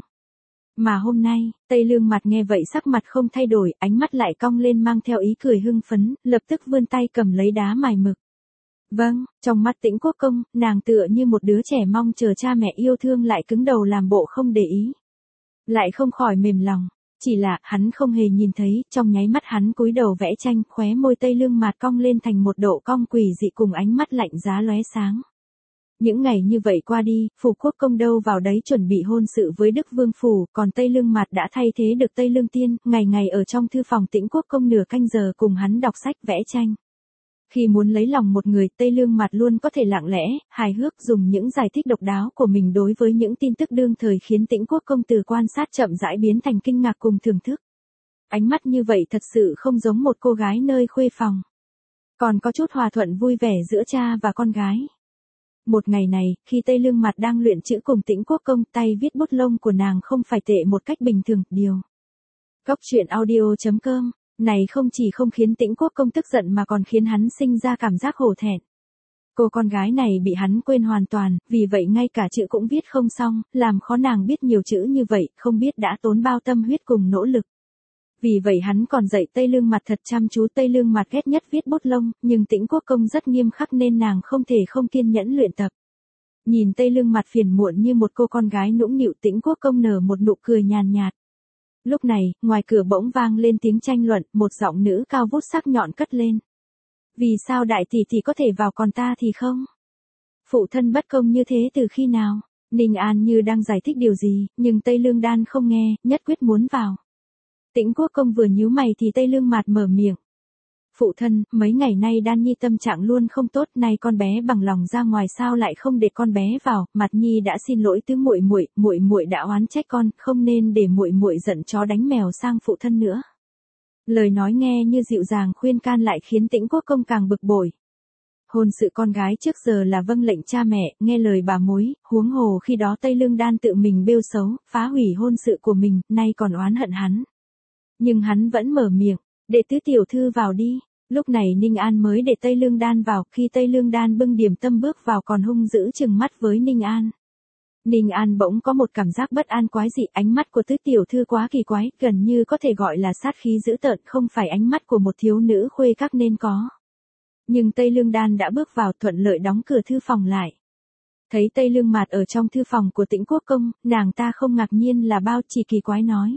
Mà hôm nay, Tây Lương Mặt nghe vậy sắc mặt không thay đổi, ánh mắt lại cong lên mang theo ý cười hưng phấn, lập tức vươn tay cầm lấy đá mài mực. Vâng, trong mắt Tĩnh Quốc Công, nàng tựa như một đứa trẻ mong chờ cha mẹ yêu thương lại cứng đầu làm bộ không để ý. Lại không khỏi mềm lòng, chỉ là hắn không hề nhìn thấy, trong nháy mắt hắn cúi đầu vẽ tranh, khóe môi Tây Lương Mạt cong lên thành một độ cong quỷ dị cùng ánh mắt lạnh giá lóe sáng. Những ngày như vậy qua đi, Phủ Quốc Công đâu vào đấy chuẩn bị hôn sự với Đức Vương Phủ, còn Tây Lương Mạt đã thay thế được Tây Lương Tiên, ngày ngày ở trong thư phòng Tĩnh Quốc Công nửa canh giờ cùng hắn đọc sách vẽ tranh. Khi muốn lấy lòng một người, Tây Lương Mạt luôn có thể lặng lẽ, hài hước dùng những giải thích độc đáo của mình đối với những tin tức đương thời khiến Tĩnh Quốc Công từ quan sát chậm rãi biến thành kinh ngạc cùng thưởng thức. Ánh mắt như vậy thật sự không giống một cô gái nơi khuê phòng. Còn có chút hòa thuận vui vẻ giữa cha và con gái. Một ngày này, khi Tây Lương Mạt đang luyện chữ cùng Tĩnh Quốc Công, tay viết bút lông của nàng không phải tệ một cách bình thường, điều. Cốc truyện audio chấm com này không chỉ không khiến Tĩnh Quốc Công tức giận mà còn khiến hắn sinh ra cảm giác hổ thẹn. Cô con gái này bị hắn quên hoàn toàn, vì vậy ngay cả chữ cũng viết không xong, làm khó nàng biết nhiều chữ như vậy, không biết đã tốn bao tâm huyết cùng nỗ lực. Vì vậy hắn còn dạy Tây Lương Mạt thật chăm chú. Tây Lương Mạt ghét nhất viết bút lông, nhưng Tĩnh Quốc Công rất nghiêm khắc nên nàng không thể không kiên nhẫn luyện tập. Nhìn Tây Lương Mạt phiền muộn như một cô con gái nũng nịu, Tĩnh Quốc Công nở một nụ cười nhàn nhạt. Lúc này, ngoài cửa bỗng vang lên tiếng tranh luận, một giọng nữ cao vút sắc nhọn cất lên. Vì sao đại tỷ tỷ có thể vào còn ta thì không? Phụ thân bất công như thế từ khi nào? Ninh An như đang giải thích điều gì, nhưng Tây Lương Đan không nghe, nhất quyết muốn vào. Tĩnh Quốc Công vừa nhíu mày thì Tây Lương Mạt mở miệng. Phụ thân, mấy ngày nay Đan Nhi tâm trạng luôn không tốt, nay con bé bằng lòng ra ngoài sao lại không để con bé vào, Mạt Nhi đã xin lỗi tứ muội muội, muội muội đã oán trách con, không nên để muội muội giận chó đánh mèo sang phụ thân nữa. Lời nói nghe như dịu dàng khuyên can lại khiến Tĩnh Quốc Công càng bực bội. Hôn sự con gái trước giờ là vâng lệnh cha mẹ, nghe lời bà mối, huống hồ khi đó Tây Lương Đan tự mình bêu xấu, phá hủy hôn sự của mình, nay còn oán hận hắn. Nhưng hắn vẫn mở miệng, để tứ tiểu thư vào đi. Lúc này Ninh An mới để Tây Lương Đan vào, khi Tây Lương Đan bưng điểm tâm bước vào còn hung dữ trừng mắt với Ninh An. Ninh An bỗng có một cảm giác bất an quái dị, ánh mắt của tứ tiểu thư quá kỳ quái, gần như có thể gọi là sát khí dữ tợn, không phải ánh mắt của một thiếu nữ khuê các nên có. Nhưng Tây Lương Đan đã bước vào, thuận lợi đóng cửa thư phòng lại. Thấy Tây Lương Mạt ở trong thư phòng của Tĩnh Quốc Công, nàng ta không ngạc nhiên là bao, chỉ kỳ quái nói.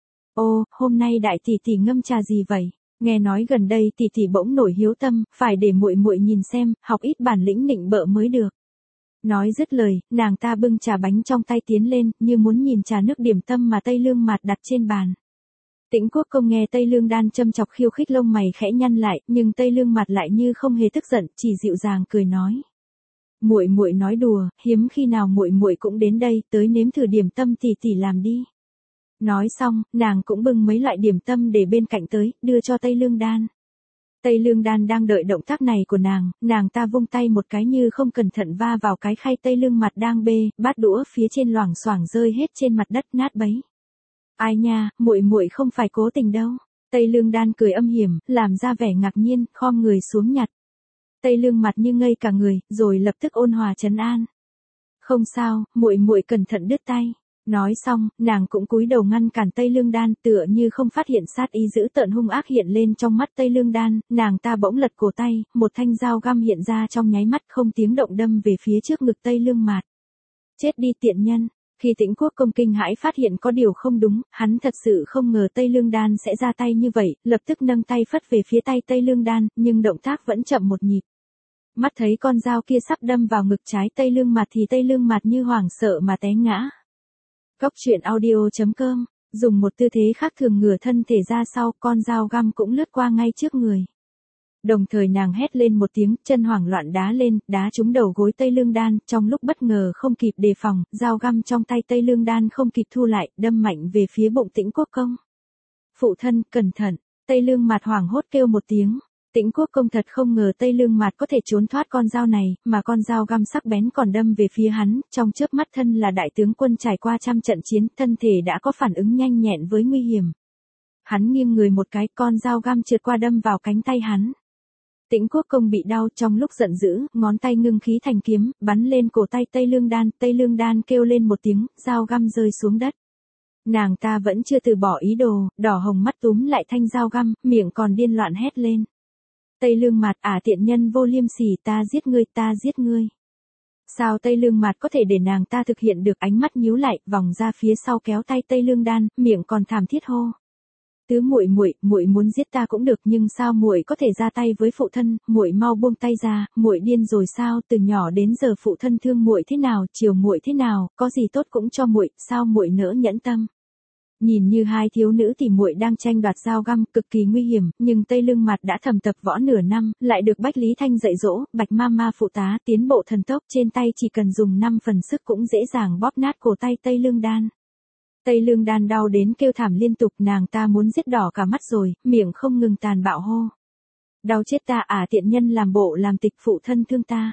Ô, hôm nay đại tỷ tỷ ngâm trà gì vậy? Nghe nói gần đây tỷ tỷ bỗng nổi hiếu tâm, phải để muội muội nhìn xem, học ít bản lĩnh nịnh bợ mới được. Nói dứt lời, nàng ta bưng trà bánh trong tay tiến lên, như muốn nhìn trà nước điểm tâm mà Tây Lương Mạt đặt trên bàn. Tĩnh Quốc Công nghe Tây Lương Đan châm chọc khiêu khích, lông mày khẽ nhăn lại, nhưng Tây Lương Mạt lại như không hề tức giận, chỉ dịu dàng cười nói. Muội muội nói đùa, hiếm khi nào muội muội cũng đến đây, tới nếm thử điểm tâm tỷ tỷ làm đi. Nói xong, nàng cũng bưng mấy loại điểm tâm để bên cạnh tới, đưa cho Tây Lương Đan. Tây Lương Đan đang đợi động tác này của nàng, nàng ta vung tay một cái như không cẩn thận va vào cái khay Tây Lương Mạt đang bê, bát đũa phía trên loảng xoảng rơi hết trên mặt đất nát bấy. Ai nha, muội muội không phải cố tình đâu. Tây Lương Đan cười âm hiểm, làm ra vẻ ngạc nhiên, khom người xuống nhặt. Tây Lương Mạt như ngây cả người, rồi lập tức ôn hòa trấn an. Không sao, muội muội cẩn thận đứt tay. Nói xong, nàng cũng cúi đầu ngăn cản Tây Lương Đan, tựa như không phát hiện sát ý dữ tợn hung ác hiện lên trong mắt Tây Lương Đan, nàng ta bỗng lật cổ tay, một thanh dao găm hiện ra trong nháy mắt, không tiếng động đâm về phía trước ngực Tây Lương Mạt. Chết đi tiện nhân. Khi Tĩnh Quốc Công kinh hãi phát hiện có điều không đúng, hắn thật sự không ngờ Tây Lương Đan sẽ ra tay như vậy, lập tức nâng tay phất về phía tay Tây Lương Đan, nhưng động tác vẫn chậm một nhịp. Mắt thấy con dao kia sắp đâm vào ngực trái Tây Lương Mạt thì Tây Lương Mạt như hoảng sợ mà té ngã. Góc truyện audio chấm com, dùng một tư thế khác thường ngửa thân thể ra sau, con dao găm cũng lướt qua ngay trước người. Đồng thời nàng hét lên một tiếng, chân hoảng loạn đá lên, đá trúng đầu gối Tây Lương Đan, trong lúc bất ngờ không kịp đề phòng, dao găm trong tay Tây Lương Đan không kịp thu lại, đâm mạnh về phía bụng Tĩnh Quốc Công. Phụ thân, cẩn thận, Tây Lương Mạt hoảng hốt kêu một tiếng. Tĩnh Quốc Công thật không ngờ Tây Lương Mạt có thể trốn thoát con dao này, mà con dao găm sắc bén còn đâm về phía hắn, trong chớp mắt thân là đại tướng quân trải qua trăm trận chiến, thân thể đã có phản ứng nhanh nhẹn với nguy hiểm. Hắn nghiêng người một cái, con dao găm trượt qua đâm vào cánh tay hắn. Tĩnh Quốc Công bị đau, trong lúc giận dữ, ngón tay ngưng khí thành kiếm, bắn lên cổ tay Tây Lương Đan, Tây Lương Đan kêu lên một tiếng, dao găm rơi xuống đất. Nàng ta vẫn chưa từ bỏ ý đồ, đỏ hồng mắt túm lại thanh dao găm, miệng còn điên loạn hét lên. Tây Lương Mạt, à tiện nhân vô liêm sỉ, ta giết ngươi, ta giết ngươi. Sao Tây Lương Mạt có thể để nàng ta thực hiện được, ánh mắt nhíu lại, vòng ra phía sau kéo tay Tây Lương Đan, miệng còn thảm thiết hô. Tứ muội muội, muội muốn giết ta cũng được, nhưng sao muội có thể ra tay với phụ thân, muội mau buông tay ra, muội điên rồi sao, từ nhỏ đến giờ phụ thân thương muội thế nào, chiều muội thế nào, có gì tốt cũng cho muội, sao muội nỡ nhẫn tâm. Nhìn như hai thiếu nữ tỷ muội đang tranh đoạt dao găm, cực kỳ nguy hiểm, nhưng Tây Lương Mạt đã thầm tập võ nửa năm, lại được Bách Lý Thanh dạy dỗ, Bạch Mama phụ tá, tiến bộ thần tốc, trên tay chỉ cần dùng năm phần sức cũng dễ dàng bóp nát cổ tay Tây Lương Đan. Tây Lương Đan đau đến kêu thảm liên tục, nàng ta muốn giết đỏ cả mắt rồi, miệng không ngừng tàn bạo hô. Đau chết ta, à tiện nhân làm bộ làm tịch, phụ thân thương ta.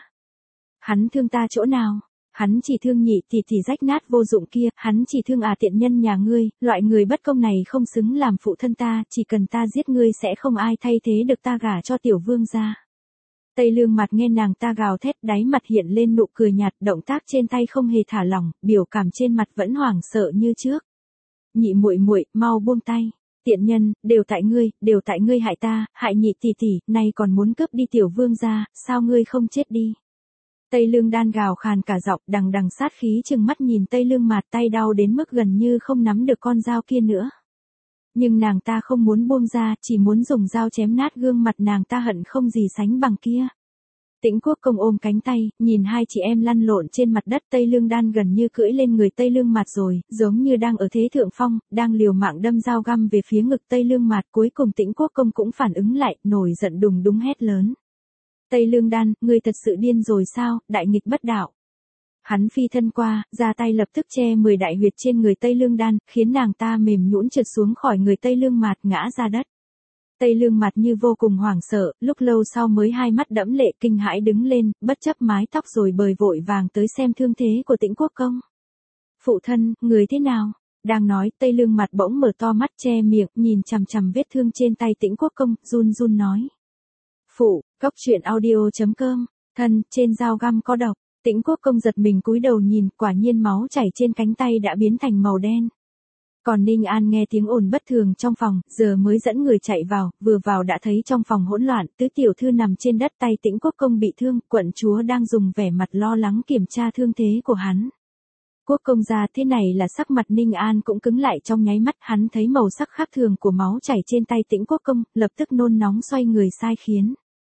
Hắn thương ta chỗ nào? Hắn chỉ thương nhị tỷ tỷ rách nát vô dụng kia, hắn chỉ thương à tiện nhân nhà ngươi, loại người bất công này không xứng làm phụ thân ta, chỉ cần ta giết ngươi sẽ không ai thay thế được ta gả cho tiểu vương gia. Tây Lương Mạt nghe nàng ta gào thét, đáy mặt hiện lên nụ cười nhạt, động tác trên tay không hề thả lỏng, biểu cảm trên mặt vẫn hoảng sợ như trước. Nhị muội muội, mau buông tay. Tiện nhân, đều tại ngươi, đều tại ngươi hại ta, hại nhị tỷ tỷ, nay còn muốn cướp đi tiểu vương gia, sao ngươi không chết đi? Tây Lương Đan gào khàn cả giọng, đằng đằng sát khí trừng mắt nhìn Tây Lương Mạt, tay đau đến mức gần như không nắm được con dao kia nữa. Nhưng nàng ta không muốn buông ra, chỉ muốn dùng dao chém nát gương mặt nàng ta hận không gì sánh bằng kia. Tĩnh Quốc Công ôm cánh tay, nhìn hai chị em lăn lộn trên mặt đất, Tây Lương Đan gần như cưỡi lên người Tây Lương Mạt rồi, giống như đang ở thế thượng phong, đang liều mạng đâm dao găm về phía ngực Tây Lương Mạt, cuối cùng Tĩnh Quốc Công cũng phản ứng lại, nổi giận đùng đùng hét lớn. Tây Lương Đan, ngươi thật sự điên rồi sao, đại nghịch bất đạo. Hắn phi thân qua, ra tay lập tức che mười đại huyệt trên người Tây Lương Đan, khiến nàng ta mềm nhũn trượt xuống khỏi người Tây Lương Mạt, ngã ra đất. Tây Lương Mạt như vô cùng hoảng sợ, lúc lâu sau mới hai mắt đẫm lệ kinh hãi đứng lên, bất chấp mái tóc rồi bời vội vàng tới xem thương thế của Tĩnh Quốc Công. Phụ thân, người thế nào? Đang nói, Tây Lương Mạt bỗng mở to mắt che miệng, nhìn chằm chằm vết thương trên tay Tĩnh Quốc Công, run run nói. Phụ, Cốc truyện audio chấm com, thân, trên dao găm có độc. Tĩnh Quốc Công giật mình cúi đầu nhìn, quả nhiên máu chảy trên cánh tay đã biến thành màu đen. Còn Ninh An nghe tiếng ồn bất thường trong phòng, giờ mới dẫn người chạy vào, vừa vào đã thấy trong phòng hỗn loạn, tứ tiểu thư nằm trên đất, tay Tĩnh Quốc Công bị thương, quận chúa đang dùng vẻ mặt lo lắng kiểm tra thương thế của hắn. Quốc công gia, thế này là sắc mặt Ninh An cũng cứng lại trong nháy mắt, hắn thấy màu sắc khác thường của máu chảy trên tay Tĩnh Quốc Công, lập tức nôn nóng xoay người sai khiến.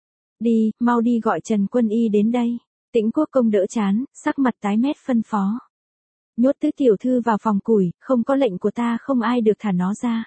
Đi, mau đi gọi Trần Quân Y đến đây. Tĩnh Quốc Công đỡ chán, sắc mặt tái mét phân phó. Nhốt tứ tiểu thư vào phòng củi, không có lệnh của ta không ai được thả nó ra.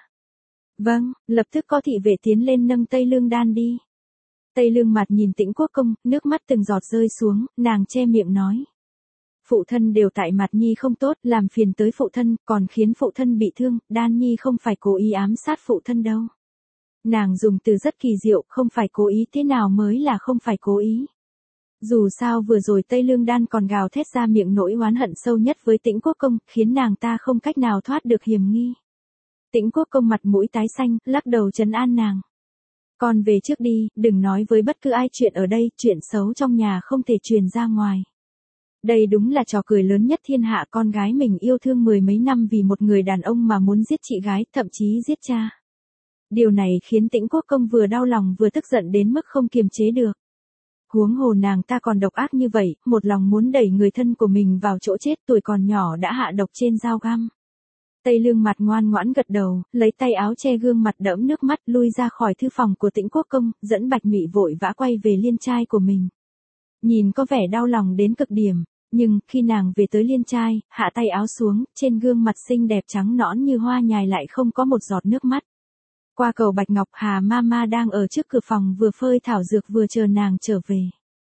Vâng, lập tức có thị vệ tiến lên nâng Tây Lương Đan đi. Tây Lương Mặt nhìn Tĩnh Quốc Công, nước mắt từng giọt rơi xuống, nàng che miệng nói. Phụ thân đều tại Mặt Nhi không tốt, làm phiền tới phụ thân, còn khiến phụ thân bị thương, Đan Nhi không phải cố ý ám sát phụ thân đâu. Nàng dùng từ rất kỳ diệu, không phải cố ý, thế nào mới là không phải cố ý. Dù sao vừa rồi Tây Lương Đan còn gào thét ra miệng nỗi oán hận sâu nhất với Tĩnh Quốc Công, khiến nàng ta không cách nào thoát được hiểm nghi. Tĩnh Quốc Công mặt mũi tái xanh, lắc đầu trấn an nàng. Con về trước đi, đừng nói với bất cứ ai chuyện ở đây, chuyện xấu trong nhà không thể truyền ra ngoài. Đây đúng là trò cười lớn nhất thiên hạ, con gái mình yêu thương mười mấy năm vì một người đàn ông mà muốn giết chị gái, thậm chí giết cha. Điều này khiến Tĩnh Quốc Công vừa đau lòng vừa tức giận đến mức không kiềm chế được. Huống hồ nàng ta còn độc ác như vậy, một lòng muốn đẩy người thân của mình vào chỗ chết, tuổi còn nhỏ đã hạ độc trên dao găm. Tây Lương Mặt ngoan ngoãn gật đầu, lấy tay áo che gương mặt đẫm nước mắt, lui ra khỏi thư phòng của Tĩnh Quốc Công, dẫn Bạch Mị vội vã quay về liên trai của mình. Nhìn có vẻ đau lòng đến cực điểm, nhưng khi nàng về tới liên trai, hạ tay áo xuống, trên gương mặt xinh đẹp trắng nõn như hoa nhài lại không có một giọt nước mắt. Qua cầu Bạch Ngọc, Hà Mama đang ở trước cửa phòng vừa phơi thảo dược vừa chờ nàng trở về.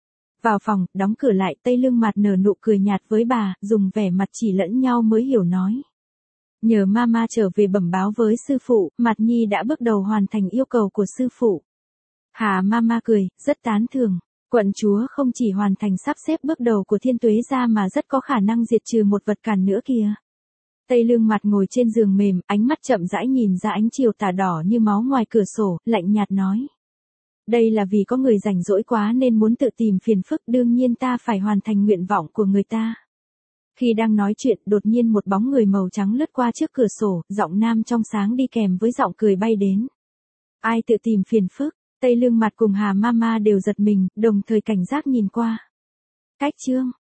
Vào phòng, đóng cửa lại, Tây Lương Mặt nở nụ cười nhạt với bà, dùng vẻ mặt chỉ lẫn nhau mới hiểu nói. Nhờ Mama trở về bẩm báo với sư phụ, Mặt Nhi đã bước đầu hoàn thành yêu cầu của sư phụ. Hà Mama cười, rất tán thưởng. Quận chúa không chỉ hoàn thành sắp xếp bước đầu của Thiên Tuế gia mà rất có khả năng diệt trừ một vật cản nữa kìa. Tây Lương Mặt ngồi trên giường mềm, ánh mắt chậm rãi nhìn ra ánh chiều tà đỏ như máu ngoài cửa sổ, lạnh nhạt nói. Đây là vì có người rảnh rỗi quá nên muốn tự tìm phiền phức, đương nhiên ta phải hoàn thành nguyện vọng của người ta. Khi đang nói chuyện, đột nhiên một bóng người màu trắng lướt qua trước cửa sổ, giọng nam trong sáng đi kèm với giọng cười bay đến. Ai tự tìm phiền phức? Tây Lương Mặt cùng Hà Mama đều giật mình, đồng thời cảnh giác nhìn qua. Cách chương